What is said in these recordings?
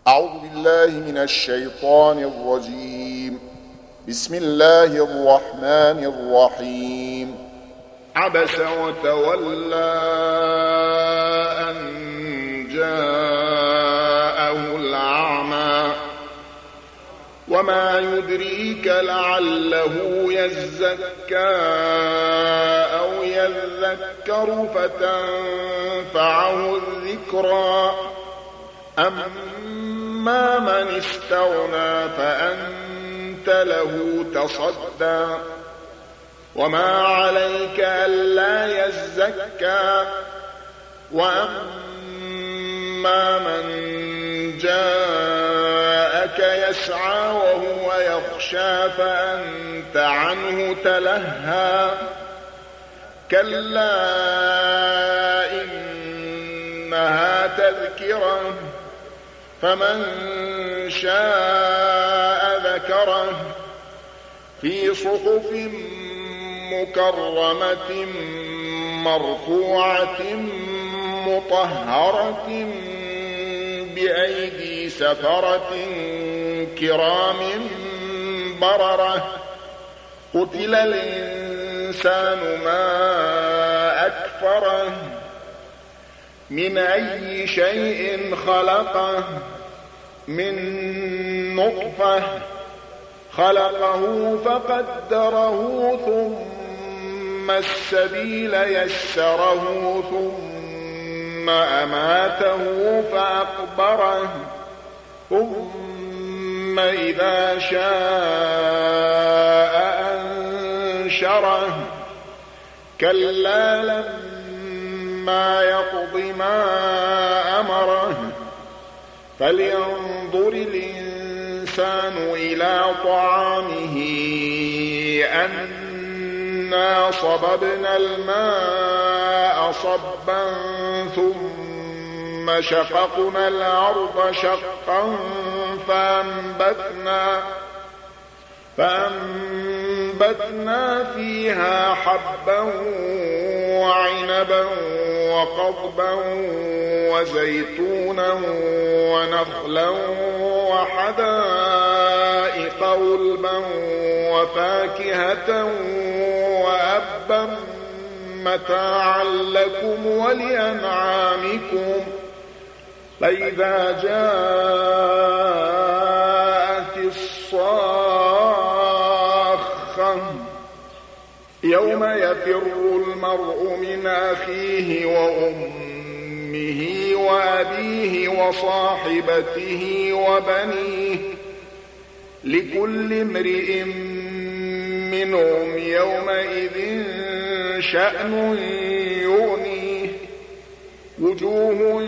أعوذ بالله من الشيطان الرجيم. بسم الله الرحمن الرحيم. عبس وتولى أن جاءه الأعمى وما يدريك لعله يزكى أو يذكر فتنفعه الذكرى أما من استغنى فأنت له تصدى وما عليك ألا يزكى وأما من جاءك يسعى وهو يخشى فأنت عنه تلهى كلا إنها تذكرة فمن شاء ذكره في صحف مكرمة مرفوعة مطهرة بأيدي سفرة كرام بررة قتل الإنسان ما أكفره من أي شيء خلقه من نطفة خلقه فقدره ثم السبيل يسره ثم أماته فأقبره ثم إذا شاء أنشره كلا لما يقض ما أمره فلينظر الإنسان إلى طعامه أنا صببنا الماء صبا ثم شققنا الأرض شقا فأنبتنا فيها حبا وعنبا وقضبا وزيتونا ونخلا وحدائق غلبا وفاكهة وأبا متاعا لكم ولأنعامكم فإذا جاءت الصاخة يوم يفر المرء من أخيه وأمه وأبيه وصاحبته وبنيه لكل امرئ منهم يومئذ شأن يغنيه وجوه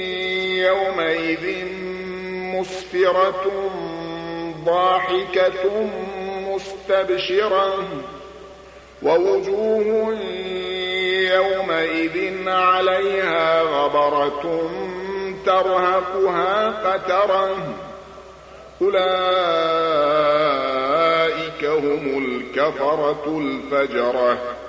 يومئذ مسفرة ضاحكة مستبشرة ووجوه يومئذ عليها غبرة ترهقها قترة أولئك هم الكفرة الفجرة